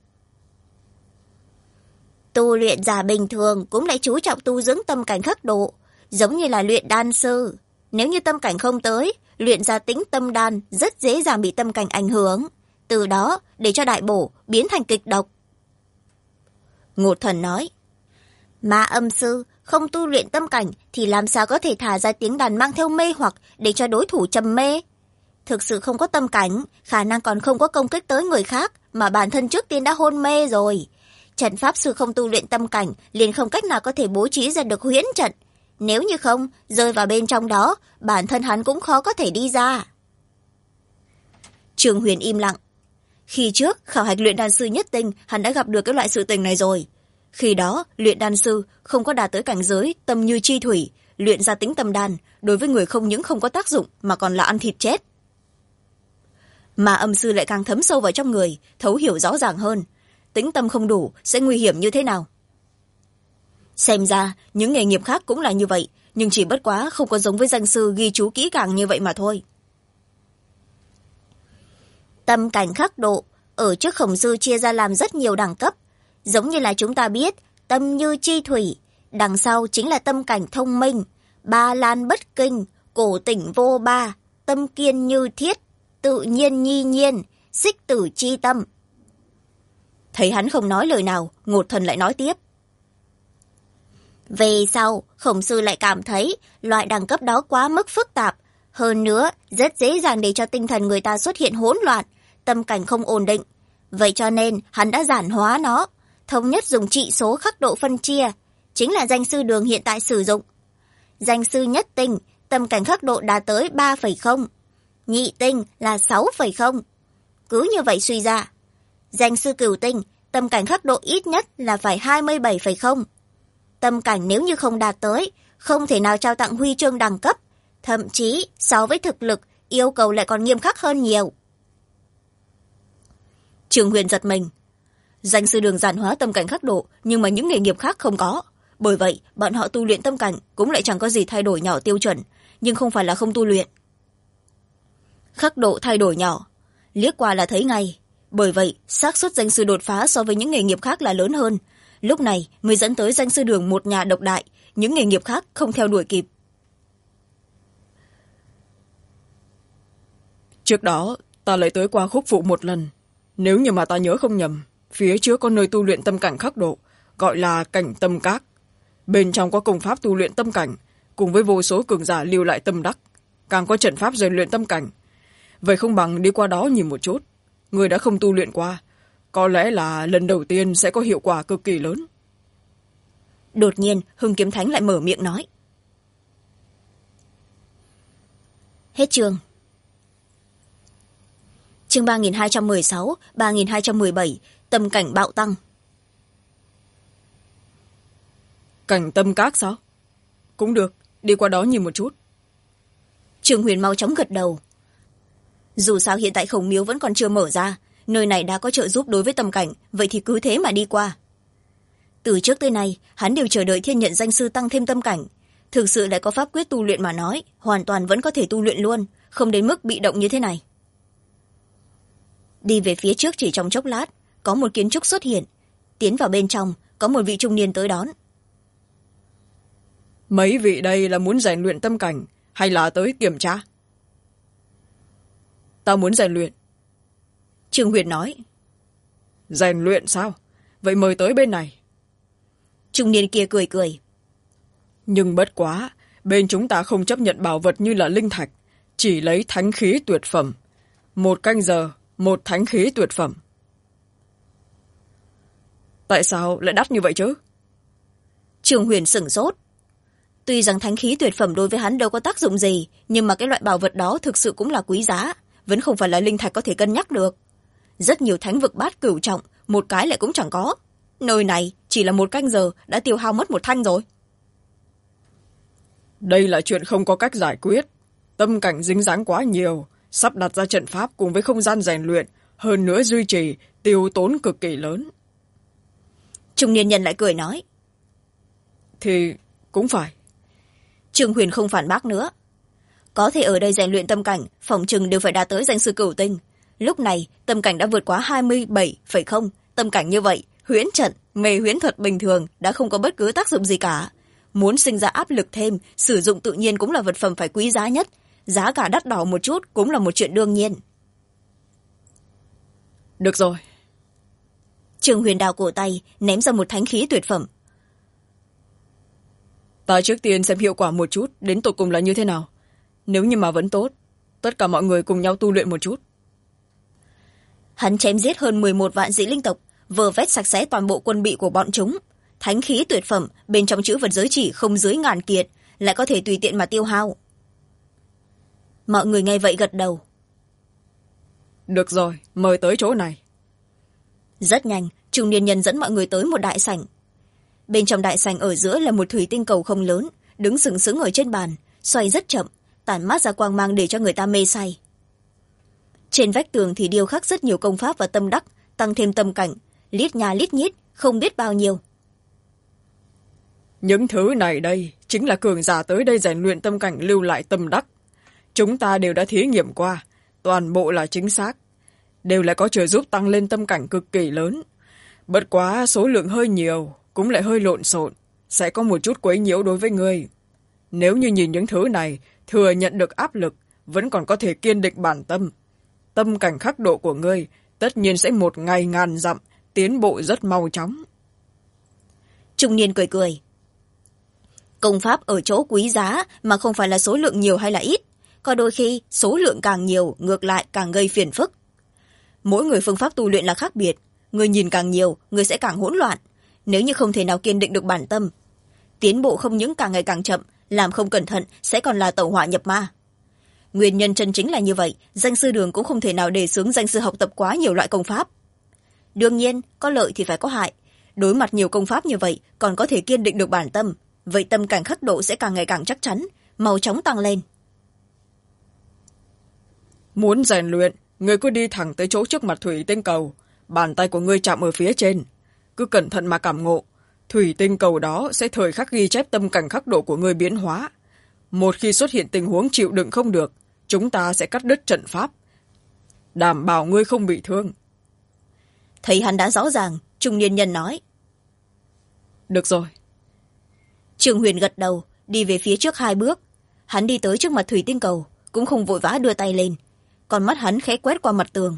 Speaker 1: Tu luyện giả bình thường cũng lại chú trọng tu dưỡng tâm cảnh khắc độ, giống như là luyện đan sư. Nếu như tâm cảnh không tới, luyện ra tính tâm đan rất dễ dàng bị tâm cảnh ảnh hưởng, từ đó để cho đại bổ biến thành kịch độc. Ngột Thần nói. Ma âm sư không tu luyện tâm cảnh thì làm sao có thể thả ra tiếng đàn mang theo mê hoặc để cho đối thủ trầm mê. Thực sự không có tâm cảnh, khả năng còn không có công kích tới người khác mà bản thân trước tiên đã hôn mê rồi. Trận pháp sư không tu luyện tâm cảnh liền không cách nào có thể bố trí ra được huyễn trận. Nếu như không, rơi vào bên trong đó, bản thân hắn cũng khó có thể đi ra. Trương Huyền im lặng. Khi trước, khảo hạch luyện đan sư nhất tinh, hắn đã gặp được cái loại sự tình này rồi. Khi đó, luyện đan sư không có đạt tới cảnh giới tâm như chi thủy, luyện ra tính tâm đan, đối với người không những không có tác dụng mà còn là ăn thịt chết. Mà âm sư lại càng thấm sâu vào trong người, thấu hiểu rõ ràng hơn. Tính tâm không đủ sẽ nguy hiểm như thế nào? Xem ra, những nghề nghiệp khác cũng là như vậy, nhưng chỉ bất quá không có giống với danh sư ghi chú kỹ càng như vậy mà thôi. Tâm cảnh khắc độ, ở trước Khổng Sư chia ra làm rất nhiều đẳng cấp. Giống như là chúng ta biết, tâm như chi thủy, đằng sau chính là tâm cảnh thông minh, ba lan bất kinh, cổ tỉnh vô ba, tâm kiên như thiết, tự nhiên nhi nhiên, xích tử chi tâm. Thấy hắn không nói lời nào, Ngột Thần lại nói tiếp. Về sau, Khổng Sư lại cảm thấy loại đẳng cấp đó quá mức phức tạp, hơn nữa rất dễ dàng để cho tinh thần người ta xuất hiện hỗn loạn, tâm cảnh không ổn định. Vậy cho nên hắn đã giản hóa nó, thống nhất dùng trị số khắc độ phân chia, chính là danh sư đường hiện tại sử dụng. Danh sư nhất tinh, tâm cảnh khắc độ đạt tới 3,0, nhị tinh là 6,0, Cứ như vậy suy ra, danh sư cửu tinh, tâm cảnh khắc độ ít nhất là phải 27, phải không? Tâm cảnh nếu như không đạt tới, không thể nào trao tặng huy chương đẳng cấp. Thậm chí, so với thực lực, yêu cầu lại còn nghiêm khắc hơn nhiều. Trường Huyền giật mình. Danh sư đường giản hóa tâm cảnh khắc độ, nhưng mà những nghề nghiệp khác không có. Bởi vậy, bọn họ tu luyện tâm cảnh cũng lại chẳng có gì thay đổi nhỏ tiêu chuẩn, nhưng không phải là không tu luyện. Khắc độ thay đổi nhỏ, liếc qua là thấy ngay. Bởi vậy, xác suất danh sư đột phá so với những nghề nghiệp khác là lớn hơn. Lúc này mới dẫn tới danh sư đường một nhà độc đại, những nghề nghiệp khác không theo đuổi kịp.
Speaker 2: Trước đó, ta lại tới qua khúc phụ một lần. Nếu như mà ta nhớ không nhầm, phía trước có nơi tu luyện tâm cảnh khắc độ, gọi là cảnh tâm các. Bên trong có công pháp tu luyện tâm cảnh, cùng với vô số cường giả lưu lại tâm đắc, càng có trận pháp rèn luyện tâm cảnh. Vậy không bằng đi qua đó nhìn một chút. Người đã không tu luyện qua, có lẽ là lần đầu tiên sẽ có hiệu quả cực kỳ lớn.
Speaker 1: Đột nhiên, Hưng Kiếm Thánh lại mở miệng nói. Hết chương. Chương 3216, 3217, tâm cảnh bạo tăng.
Speaker 2: Cảnh tâm các sao? Cũng được, đi qua đó nhìn một chút.
Speaker 1: Trường Huyền mau chóng gật đầu. Dù sao hiện tại Khổng Miếu vẫn còn chưa mở ra, nơi này đã có trợ giúp đối với tâm cảnh, vậy thì cứ thế mà đi qua. Từ trước tới nay, hắn đều chờ đợi thiên nhận danh sư tăng thêm tâm cảnh. Thực sự lại có pháp quyết tu luyện mà nói, hoàn toàn vẫn có thể tu luyện luôn, không đến mức bị động như thế này. Đi về phía trước chỉ trong chốc lát, có một kiến trúc xuất hiện. Tiến vào bên trong, có một vị trung niên tới đón.
Speaker 2: Mấy vị đây là muốn rèn luyện tâm cảnh, hay là tới kiểm tra? Ta muốn rèn luyện.
Speaker 1: Trương Huyền nói.
Speaker 2: Rèn luyện sao? Vậy mời tới bên này.
Speaker 1: Trung niên kia cười cười.
Speaker 2: Nhưng bất quá, bên chúng ta không chấp nhận bảo vật như là linh thạch, chỉ lấy thánh khí tuyệt phẩm. 1 canh giờ, 1 thánh khí tuyệt phẩm. Tại sao lại đắt như vậy chứ?
Speaker 1: Trương Huyền sửng sốt. Tuy rằng thánh khí tuyệt phẩm đối với hắn đâu có tác dụng gì, nhưng mà cái loại bảo vật đó thực sự cũng là quý giá, vẫn không phải là linh thạch có thể cân nhắc được. Rất nhiều thánh vực bát cửu trọng, một cái lại cũng chẳng có. Nơi này chỉ là 1 canh giờ đã tiêu hao mất 1 thanh rồi.
Speaker 2: Đây là chuyện không có cách giải quyết. Tâm cảnh dính dáng quá nhiều, sắp đặt ra trận pháp cùng với không gian rèn luyện, hơn nữa duy trì, tiêu tốn cực kỳ lớn.
Speaker 1: Trung niên nhân lại cười nói.
Speaker 2: Thì cũng phải.
Speaker 1: Trương Huyền không phản bác nữa. Có thể ở đây rèn luyện tâm cảnh, phòng chừng đều phải đạt tới danh sư cửu tinh. Lúc này, tâm cảnh đã vượt quá 27, phải không? Tâm cảnh như vậy, huyễn trận, mê huyễn thuật bình thường đã không có bất cứ tác dụng gì cả. Muốn sinh ra áp lực thêm, sử dụng tự nhiên cũng là vật phẩm phải quý giá nhất. Giá cả đắt đỏ một chút cũng là một chuyện đương nhiên.
Speaker 2: Được rồi.
Speaker 1: Trương Huyền đào cổ tay, ném ra một thánh khí tuyệt phẩm.
Speaker 2: Ta trước tiên xem hiệu quả một chút, đến tột cùng là như thế nào. Nếu như mà vẫn tốt, tất cả mọi người cùng nhau tu luyện một chút.
Speaker 1: Hắn chém giết hơn 11 vạn dị linh tộc, vơ vét sạch sẽ toàn bộ quân bị của bọn chúng. Thánh khí tuyệt phẩm, bên trong chữ vật giới chỉ không dưới 1000 kiệt, lại có thể tùy tiện mà tiêu hao. Mọi người nghe vậy gật đầu.
Speaker 2: Được rồi, mời tới chỗ này.
Speaker 1: Rất nhanh, trung niên nhân dẫn mọi người tới một đại sảnh. Bên trong đại sảnh ở giữa là một thủy tinh cầu không lớn, đứng sừng sững ở trên bàn, xoay rất chậm, tản mát ra quang mang để cho người ta mê say. Trên vách tường thì điêu khắc rất nhiều công pháp và tâm đắc, tăng thêm tâm cảnh, lít nha lít nhít, không biết bao nhiêu.
Speaker 2: Những thứ này đây chính là cường giả tới đây rèn luyện tâm cảnh lưu lại tâm đắc. Chúng ta đều đã thí nghiệm qua, toàn bộ là chính xác, đều lại có trợ giúp tăng lên tâm cảnh cực kỳ lớn. Bất quá số lượng hơi nhiều, cũng lại hơi lộn xộn, sẽ có một chút quấy nhiễu đối với ngươi. Nếu như nhìn những thứ này, thừa nhận được áp lực, vẫn còn có thể kiên định bản tâm. Tâm cảnh khắc độ của ngươi tất nhiên sẽ 1 ngày ngàn dặm, tiến bộ rất mau chóng.
Speaker 1: Trung niên cười cười. Công pháp ở chỗ quý giá mà không phải là số lượng nhiều hay là ít. Có đôi khi số lượng càng nhiều ngược lại càng gây phiền phức. Mỗi người phương pháp tu luyện là khác biệt. Người nhìn càng nhiều, người sẽ càng hỗn loạn. Nếu như không thể nào kiên định được bản tâm, tiến bộ không những càng ngày càng chậm, làm không cẩn thận sẽ còn là tẩu hỏa nhập ma. nguyên nhân chân chính là như vậy, danh sư đường cũng không thể nào đề xướng danh sư học tập quá nhiều loại công pháp. Đương nhiên có lợi thì phải có hại, đối mặt nhiều công pháp như vậy còn có thể kiên định được bản tâm, vậy tâm cảnh khắc độ sẽ càng ngày càng chắc chắn, mau chóng tăng lên.
Speaker 2: Muốn rèn luyện, ngươi cứ đi thẳng tới chỗ trước mặt thủy tinh cầu, bàn tay của ngươi chạm ở phía trên, cứ cẩn thận mà cảm ngộ, thủy tinh cầu đó sẽ thời khắc ghi chép tâm cảnh khắc độ của ngươi biến hóa. Một khi xuất hiện tình huống chịu đựng không được, chúng ta sẽ cắt đứt trận pháp, đảm bảo ngươi không bị thương.
Speaker 1: Thấy hắn đã rõ ràng, trung niên nhân nói.
Speaker 2: Được rồi.
Speaker 1: Trương Huyền gật đầu, đi về phía trước 2 bước. Hắn đi tới trước mặt thủy tinh cầu, cũng không vội vã đưa tay lên, còn mắt hắn khẽ quét qua mặt tường.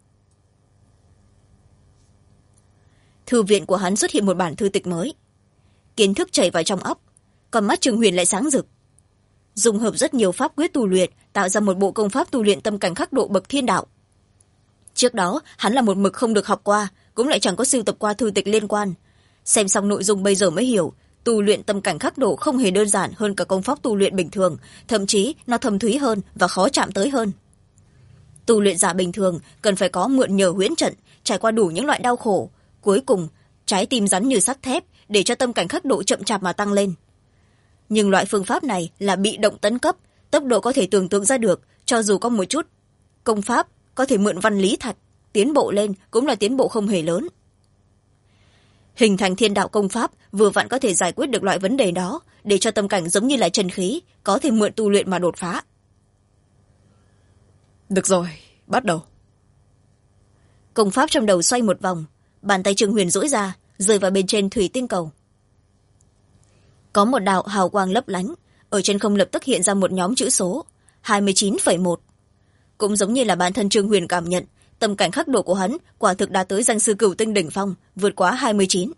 Speaker 1: Thư viện của hắn xuất hiện một bản thư tịch mới, kiến thức chảy vào trong óc, còn mắt Trương Huyền lại sáng rực. Dùng hợp rất nhiều pháp quyết tu luyện, tạo ra một bộ công pháp tu luyện tâm cảnh khắc độ bậc thiên đạo. Trước đó hắn là một mực không được học qua, cũng lại chẳng có sưu tập qua thư tịch liên quan. Xem xong nội dung bây giờ mới hiểu, tu luyện tâm cảnh khắc độ không hề đơn giản hơn cả công pháp tu luyện bình thường, thậm chí nó thâm thúy hơn và khó chạm tới hơn. Tu luyện giả bình thường cần phải có mượn nhờ huyễn trận, trải qua đủ những loại đau khổ, cuối cùng trái tim rắn như sắt thép để cho tâm cảnh khắc độ chậm chạp mà tăng lên. Nhưng loại phương pháp này là bị động tấn cấp, tốc độ có thể tưởng tượng ra được, cho dù có một chút công pháp có thể mượn văn lý thạch, tiến bộ lên cũng là tiến bộ không hề lớn. Hình thành thiên đạo công pháp vừa vặn có thể giải quyết được loại vấn đề đó, để cho tâm cảnh giống như là chân khí, có thể mượn tu luyện mà đột phá.
Speaker 2: Được rồi, bắt đầu.
Speaker 1: Công pháp trong đầu xoay một vòng, bàn tay Trương Huyền duỗi ra, rơi vào bên trên thủy tinh cầu. Có một đạo hào quang lấp lánh, ở trên không lập tức hiện ra một nhóm chữ số 29,1. Cũng giống như là bản thân Trương Huyền cảm nhận, tâm cảnh khắc độ của hắn quả thực đã tới danh sư cửu tinh đỉnh phong, vượt quá 29.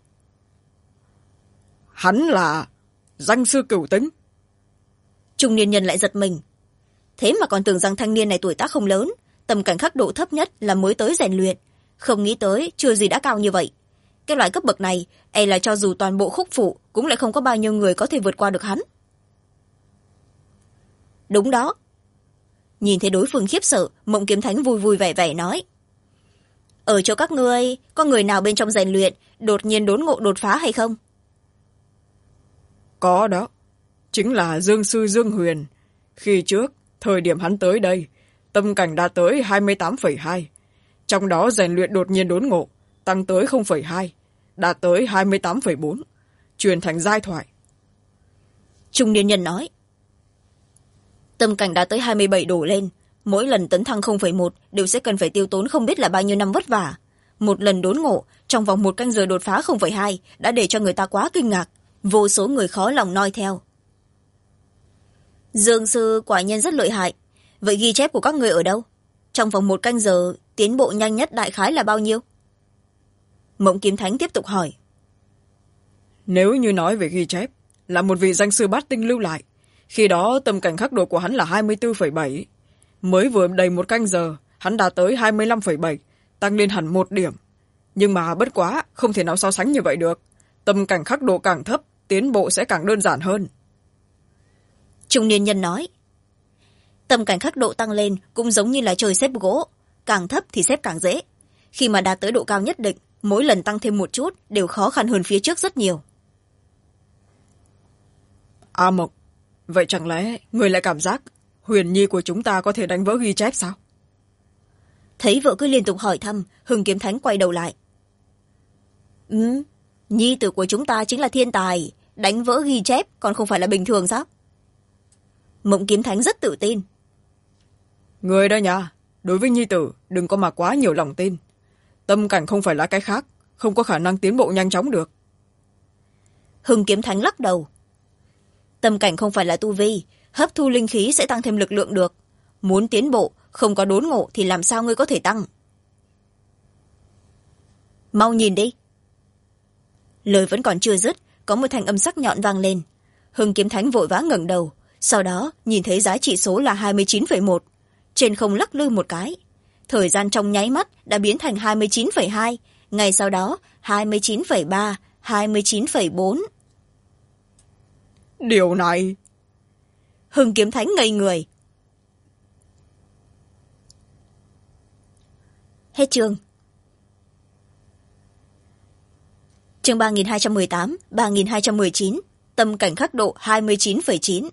Speaker 2: Hắn là danh sư cửu tinh.
Speaker 1: Trung niên nhân lại giật mình. Thế mà còn tưởng rằng thanh niên này tuổi tác không lớn, tâm cảnh khắc độ thấp nhất là mới tới rèn luyện, không nghĩ tới chưa gì đã cao như vậy. Cái loại cấp bậc này e là cho dù toàn bộ khúc phụ cũng lại không có bao nhiêu người có thể vượt qua được hắn. Đúng đó. Nhìn thấy đối phương khiếp sợ, Mộng Kiếm Thánh vui vui vẻ vẻ nói. Ở chỗ các ngươi, có người nào bên trong rèn luyện đột nhiên đốn ngộ đột phá hay không?
Speaker 2: Có đó, chính là Dương sư Dương Huyền. Khi trước, thời điểm hắn tới đây, tâm cảnh đã tới 28,2. Trong đó rèn luyện đột nhiên đốn ngộ, tăng tới 0,2, đạt tới 28,4, truyền thành giai thoại.
Speaker 1: Trung niên nhân nói. Tâm cảnh đã tới 27 đổ lên, mỗi lần tấn thăng 0,1 đều sẽ cần phải tiêu tốn không biết là bao nhiêu năm vất vả. Một lần đốn ngộ, trong vòng 1 canh giờ đột phá 0,2 đã để cho người ta quá kinh ngạc, vô số người khó lòng noi theo. Dương sư quả nhiên rất lợi hại. Vậy ghi chép của các người ở đâu? Trong vòng 1 canh giờ, tiến bộ nhanh nhất đại khái là bao nhiêu? Mộng Kiếm Thánh tiếp tục hỏi.
Speaker 2: Nếu như nói về ghi chép, là một vị danh sư bát tinh lưu lại. Khi đó tâm cảnh khắc độ của hắn là 24,7. Mới vừa đầy 1 canh giờ, hắn đã tới 25,7, tăng lên hẳn 1 điểm. Nhưng mà bất quá, không thể nào so sánh như vậy được. Tâm cảnh khắc độ càng thấp, tiến bộ sẽ càng đơn giản hơn.
Speaker 1: Trung niên nhân nói. Tâm cảnh khắc độ tăng lên cũng giống như là chơi xếp gỗ, càng thấp thì xếp càng dễ. Khi mà đạt tới độ cao nhất định, mỗi lần tăng thêm một chút đều khó khăn hơn phía trước rất nhiều.
Speaker 2: A Mộc, vậy chẳng lẽ người lại cảm giác Huyền nhi của chúng ta có thể đánh vỡ ghi chép sao?
Speaker 1: Thấy vợ cứ liên tục hỏi thăm, Hưng Kiếm Thánh quay đầu lại. Nhi tử của chúng ta chính là thiên tài, đánh vỡ ghi chép còn không phải là bình thường sao? Mộng Kiếm Thánh rất tự tin.
Speaker 2: Người đó nha, đối với nhi tử đừng có mà quá nhiều lòng tin. Tâm cảnh không phải là cái khác, không có khả năng tiến bộ nhanh chóng được.
Speaker 1: Hưng Kiếm Thánh lắc đầu. Tâm cảnh không phải là tu vi, hấp thu linh khí sẽ tăng thêm lực lượng được. Muốn tiến bộ, không có đốn ngộ thì làm sao ngươi có thể tăng? Mau nhìn đi. Lời vẫn còn chưa dứt, có một thanh âm sắc nhọn vang lên. Hưng Kiếm Thánh vội vã ngẩng đầu, sau đó nhìn thấy giá trị số là 29,1. Trên không lắc lư một cái. Thời gian trong nháy mắt đã biến thành 29,2, ngày sau đó 29,3, 29,4.
Speaker 2: Điều này...
Speaker 1: Hưng Kiếm Thánh ngây người. Hết chương. Chương 3218, 3219, tâm cảnh khắc độ 29,9.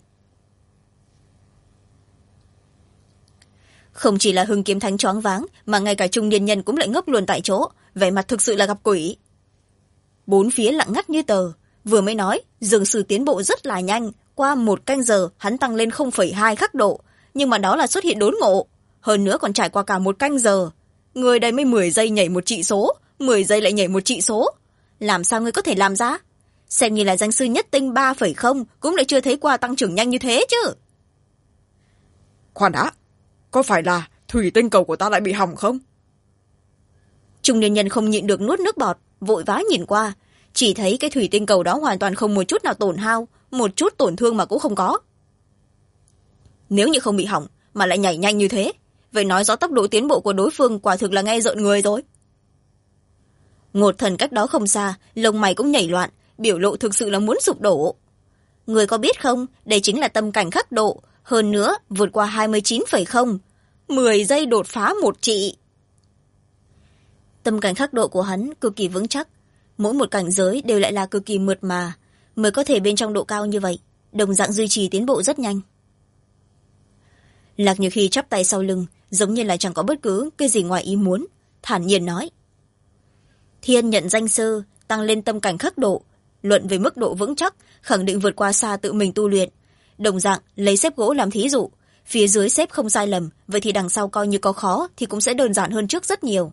Speaker 1: Không chỉ là Hưng Kiếm Thánh choáng váng, mà ngay cả trung niên nhân cũng lại ngốc luôn tại chỗ, vẻ mặt thực sự là gặp quỷ. Bốn phía lặng ngắt như tờ, vừa mới nói, dường sư tiến bộ rất là nhanh, qua 1 canh giờ hắn tăng lên 0,2 khắc độ, nhưng mà đó là xuất hiện đốn ngộ, hơn nữa còn trải qua cả 1 canh giờ. Người đây mới 10 giây nhảy một trị số, 10 giây lại nhảy một trị số. Làm sao ngươi có thể làm ra? Xem như là danh sư nhất tinh 3,0 cũng lại chưa thấy qua tăng trưởng nhanh như thế chứ.
Speaker 2: Khoan đã, có phải là thủy tinh cầu của ta lại bị hỏng không?
Speaker 1: Trung niên nhân không nhịn được nuốt nước bọt, vội vã nhìn qua, chỉ thấy cái thủy tinh cầu đó hoàn toàn không một chút nào tổn hao, một chút tổn thương mà cũng không có. Nếu như không bị hỏng mà lại nhảy nhanh như thế, vậy nói rõ tốc độ tiến bộ của đối phương quả thực là nghe rợn người rồi. Ngột Thần cách đó không xa, lông mày cũng nhảy loạn, biểu lộ thực sự là muốn sụp đổ. Người có biết không, đây chính là tâm cảnh khắc độ, hơn nữa vượt qua 29,0, 10 giây đột phá 1 trị. Tâm cảnh khắc độ của hắn cực kỳ vững chắc, mỗi một cảnh giới đều lại là cực kỳ mượt mà, mới có thể bên trong độ cao như vậy, đồng dạng duy trì tiến bộ rất nhanh. Lạc Như Khi chắp tay sau lưng, giống như là chẳng có bất cứ cái gì ngoài ý muốn, thản nhiên nói: Thiên nhận danh sư, tăng lên tâm cảnh khắc độ, luận về mức độ vững chắc, khẳng định vượt qua xa tự mình tu luyện. Đồng dạng, lấy xếp gỗ làm thí dụ, phía dưới xếp không sai lầm, vậy thì đằng sau coi như có khó thì cũng sẽ đơn giản hơn trước rất nhiều.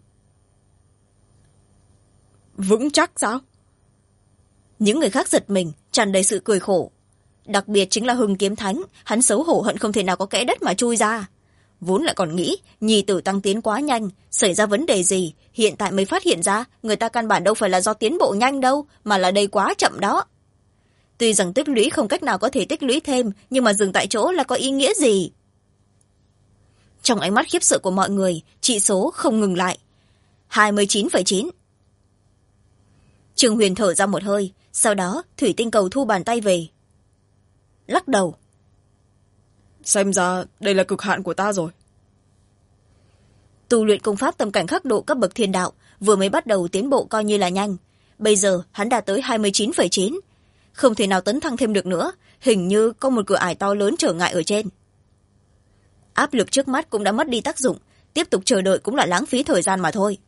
Speaker 2: Vững chắc sao?
Speaker 1: Những người khác giật mình, tràn đầy sự cười khổ. Đặc biệt chính là Hưng Kiếm Thánh, hắn xấu hổ hận không thể nào có kẽ đất mà chui ra. Vốn lại còn nghĩ nhi tử tăng tiến quá nhanh, xảy ra vấn đề gì, hiện tại mới phát hiện ra người ta căn bản đâu phải là do tiến bộ nhanh đâu, mà là đây quá chậm đó. Tuy rằng tích lũy không cách nào có thể tích lũy thêm, nhưng mà dừng tại chỗ là có ý nghĩa gì? Trong ánh mắt khiếp sợ của mọi người, trị số không ngừng lại. 29,9. Trương Huyền thở ra một hơi, sau đó thủy tinh cầu thu bàn tay về. Lắc đầu.
Speaker 2: Xem ra đây là cực hạn của ta rồi.
Speaker 1: Tu luyện công pháp tâm cảnh khắc độ cấp bậc thiên đạo, vừa mới bắt đầu tiến bộ coi như là nhanh. Bây giờ hắn đã tới 29,9. Không thể nào tấn thăng thêm được nữa, hình như có một cửa ải to lớn trở ngại ở trên. Áp lực trước mắt cũng đã mất đi tác dụng, tiếp tục chờ đợi cũng là lãng phí thời gian mà thôi.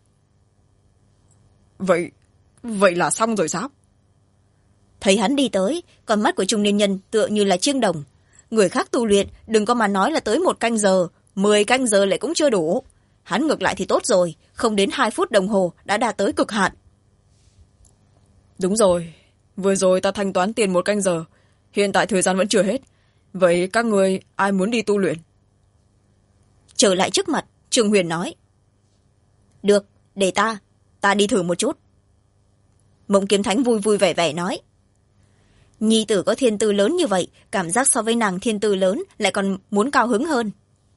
Speaker 2: Vậy là xong rồi sao?
Speaker 1: Thấy hắn đi tới, con mắt của trung niên nhân tựa như là chiêng đồng. Người khác tu luyện đừng có mà nói là tới 1 canh giờ, 10 canh giờ lại cũng chưa đủ. Hắn ngược lại thì tốt rồi, không đến 2 phút đồng hồ đã đạt tới cực hạn.
Speaker 2: Đúng rồi, vừa rồi ta thanh toán tiền 1 canh giờ, hiện tại thời gian vẫn chưa hết. Vậy các người ai muốn đi tu luyện?
Speaker 1: Trở lại trước mặt, Trương Huyền nói: Được, để ta đi thử một chút. Mộng Kiếm Thánh vui vui vẻ vẻ nói: Nhi tử có thiên tư lớn như vậy, cảm giác so với nàng thiên tư lớn lại còn muốn cao hứng hơn.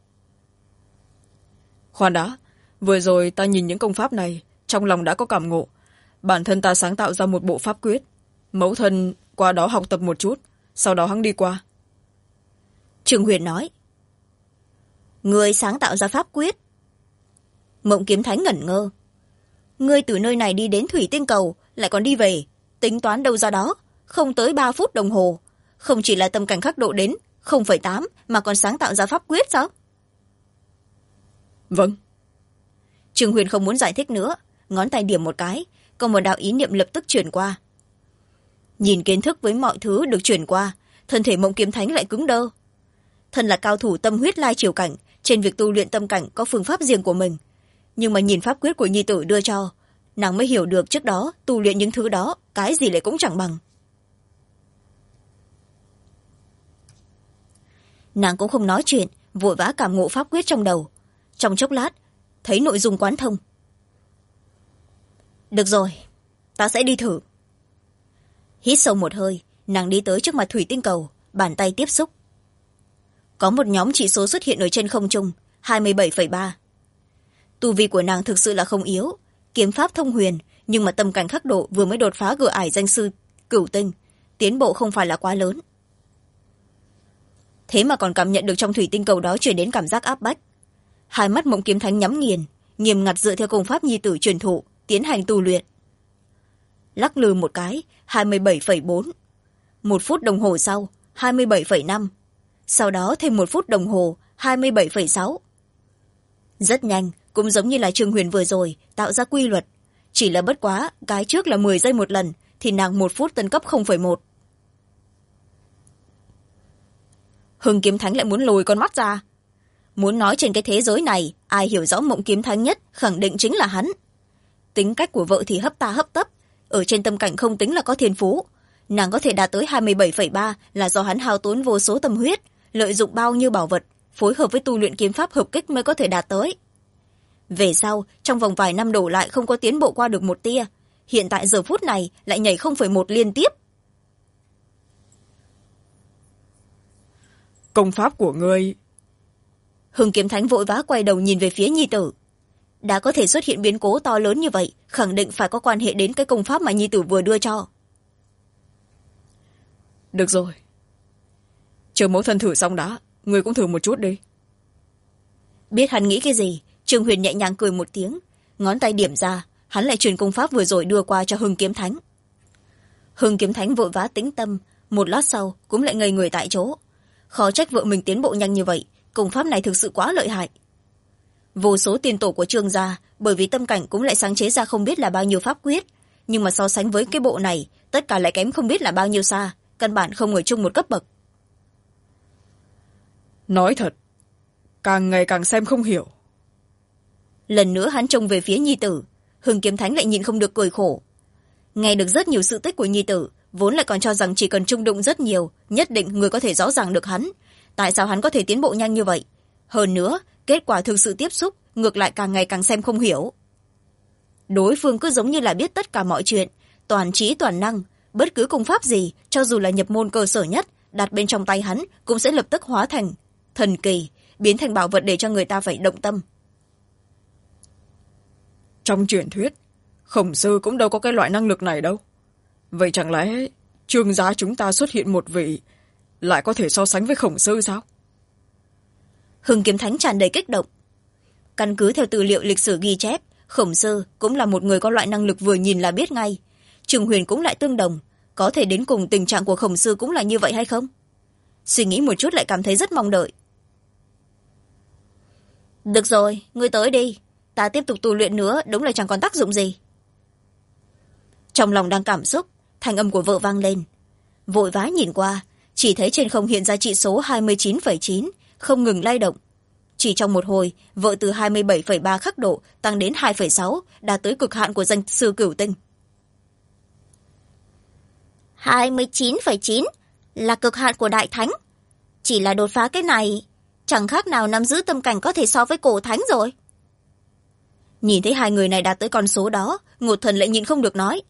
Speaker 2: Khoan đã, vừa rồi ta nhìn những công pháp này, trong lòng đã có cảm ngộ. Bản thân ta sáng tạo ra một bộ pháp quyết, mẫu thân qua đó học tập một chút, sau đó hắn đi qua.
Speaker 1: Trương Huyền nói: Ngươi sáng tạo ra pháp quyết? Mộng Kiếm Thánh ngẩn ngơ. Ngươi từ nơi này đi đến thủy tinh cầu, lại còn đi về, tính toán đâu ra đó, không tới 3 phút đồng hồ. Không chỉ là tâm cảnh khắc độ đến 0,8 mà còn sáng tạo ra pháp quyết sao?
Speaker 2: Vâng.
Speaker 1: Trương Huyền không muốn giải thích nữa, ngón tay điểm một cái, có một đạo ý niệm lập tức chuyển qua. Nhìn kiến thức với mọi thứ được chuyển qua, thân thể Mộng Kiếm Thánh lại cứng đơ. Thân là cao thủ tâm huyết lai triều cảnh, trên việc tu luyện tâm cảnh có phương pháp riêng của mình, nhưng mà nhìn pháp quyết của nhi tử đưa cho, nàng mới hiểu được trước đó tu luyện những thứ đó cái gì lại cũng chẳng bằng. Nàng cũng không nói chuyện, vội vã cảm ngộ pháp quyết trong đầu. Trong chốc lát thấy nội dung quán thông. Được rồi, ta sẽ đi thử. Hít sâu một hơi, nàng đi tới trước mặt thủy tinh cầu, bàn tay tiếp xúc. Có một nhóm chỉ số xuất hiện ở trên không trung, 27,3. Tu vi của nàng thực sự là không yếu, kiếm pháp thông huyền, nhưng mà tâm cảnh khắc độ vừa mới đột phá cửa ải danh sư cửu tinh, tiến bộ không phải là quá lớn. Thế mà còn cảm nhận được trong thủy tinh cầu đó truyền đến cảm giác áp bách. Hai mắt Mộng Kiếm Thánh nhắm nghiền, nghiêm ngặt dựa theo công pháp nhi tử truyền thụ tiến hành tu luyện. Lắc lư một cái 27,4. 1 phút đồng hồ sau 27,5. Sau đó thêm 1 phút đồng hồ 27,6. rất nhanh, cũng giống như là Trương Huyền vừa rồi tạo ra quy luật, chỉ là bất quá cái trước là 10 giây một lần thì nàng 1 phút tân cấp 0,1. Hưng Kiếm Thánh lại muốn lồi con mắt ra. Muốn nói trên cái thế giới này ai hiểu rõ Mộng Kiếm Thánh nhất khẳng định chính là hắn. Tính cách của vợ thì hấp ta hấp tấp, ở trên tâm cảnh không tính là có thiên phú. Nàng có thể đạt tới 27,3 là do hắn hao tốn vô số tâm huyết, lợi dụng bao nhiêu bảo vật, phối hợp với tu luyện kiếm pháp hợp kích mới có thể đạt tới. Về sau, trong vòng vài năm đổ lại không có tiến bộ qua được một tia. Hiện tại giờ phút này lại nhảy 0,1 liên tiếp.
Speaker 2: Công pháp của ngươi.
Speaker 1: Hưng Kiếm Thánh vội vã quay đầu nhìn về phía nhi tử. Đã có thể xuất hiện biến cố to lớn như vậy, khẳng định phải có quan hệ đến cái công pháp mà nhi tử vừa đưa cho.
Speaker 2: Được rồi. Chờ mẫu thân thử xong đã, ngươi cũng thử một chút đi.
Speaker 1: Biết hắn nghĩ cái gì, Trương Huyền nhẹ nhàng cười một tiếng, ngón tay điểm ra, hắn lại truyền công pháp vừa rồi đưa qua cho Hưng Kiếm Thánh. Hưng Kiếm Thánh vội vã tĩnh tâm, một lát sau cũng lại ngây người tại chỗ. Khó trách vợ mình tiến bộ nhanh như vậy, công pháp này thực sự quá lợi hại. Vô số tiền tổ của Trương gia bởi vì tâm cảnh cũng lại sáng chế ra không biết là bao nhiêu pháp quyết, nhưng mà so sánh với cái bộ này tất cả lại kém không biết là bao nhiêu xa, căn bản không ở chung một cấp bậc.
Speaker 2: Nói thật, càng ngày càng xem không hiểu.
Speaker 1: Lần nữa hắn trông về phía nhi tử, Hưng Kiếm Thánh lại nhịn không được cười khổ. Nghe được rất nhiều sự tích của nhi tử, vốn lại còn cho rằng chỉ cần trung đụng rất nhiều nhất định người có thể rõ ràng được hắn. Tại sao hắn có thể tiến bộ nhanh như vậy? Hơn nữa, kết quả thực sự tiếp xúc ngược lại càng ngày càng xem không hiểu. Đối phương cứ giống như là biết tất cả mọi chuyện, toàn trí toàn năng, bất cứ công pháp gì cho dù là nhập môn cơ sở nhất đặt bên trong tay hắn cũng sẽ lập tức hóa thành thần kỳ, biến thành bảo vật để cho người ta phải động tâm.
Speaker 2: Trong truyền thuyết, Khổng Sư cũng đâu có cái loại năng lực này đâu. Vậy chẳng lẽ Trương gia chúng ta xuất hiện một vị lại có thể so sánh với Khổng Sư sao?
Speaker 1: Hưng Kiếm Thánh tràn đầy kích động. Căn cứ theo tư liệu lịch sử ghi chép, Khổng Sư cũng là một người có loại năng lực vừa nhìn là biết ngay. Trương Huyền cũng lại tương đồng, có thể đến cùng tình trạng của Khổng Sư cũng là như vậy hay không? Suy nghĩ một chút lại cảm thấy rất mong đợi. Được rồi, ngươi tới đi, ta tiếp tục tu luyện nữa đúng là chẳng còn tác dụng gì. Trong lòng đang cảm xúc, thanh âm của vợ vang lên. Vội vã nhìn qua, chỉ thấy trên không hiện ra trị số 29,9, không ngừng lay động. Chỉ trong một hồi, vợ từ 27,3 khắc độ tăng đến 2,6, đạt tới cực hạn của danh sư Cửu Tinh. 29,9 là cực hạn của Đại Thánh. Chỉ là đột phá cái này, chẳng khác nào nắm giữ tâm cảnh có thể so với Cổ Thánh rồi. Nhìn thấy hai người này đạt tới con số đó, Ngột Thần lại nhịn không được nói.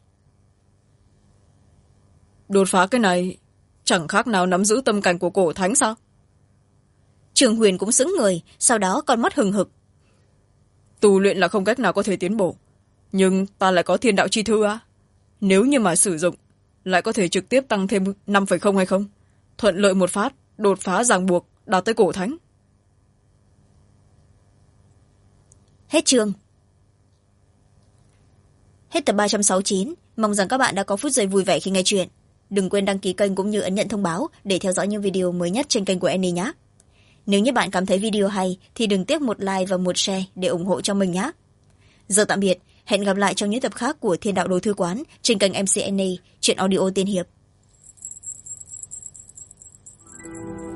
Speaker 2: Đột phá cái này chẳng khác nào nắm giữ tâm cảnh của Cổ Thánh sao?
Speaker 1: Trương Huyền cũng sững người, sau đó con mắt hừng hực.
Speaker 2: Tu luyện là không cách nào có thể tiến bộ, nhưng ta lại có Thiên Đạo Chi Thư á. Nếu như mà sử dụng, lại có thể trực tiếp tăng thêm 5,0 hay không? Thuận lợi một phát, đột phá ràng buộc, đạt tới Cổ Thánh.
Speaker 1: Hết chương. Hết tập 369. Mong rằng các bạn đã có phút giây vui vẻ khi nghe chuyện. Đừng quên đăng ký kênh cũng như ấn nhận thông báo để theo dõi những video mới nhất trên kênh của Annie nhé. Nếu như bạn cảm thấy video hay thì đừng tiếc một like và một share để ủng hộ cho mình nhé. Giờ tạm biệt, hẹn gặp lại trong những tập khác của Thiên Đạo Đồ Thư Quán trên kênh MC Annie, truyện audio tiên hiệp.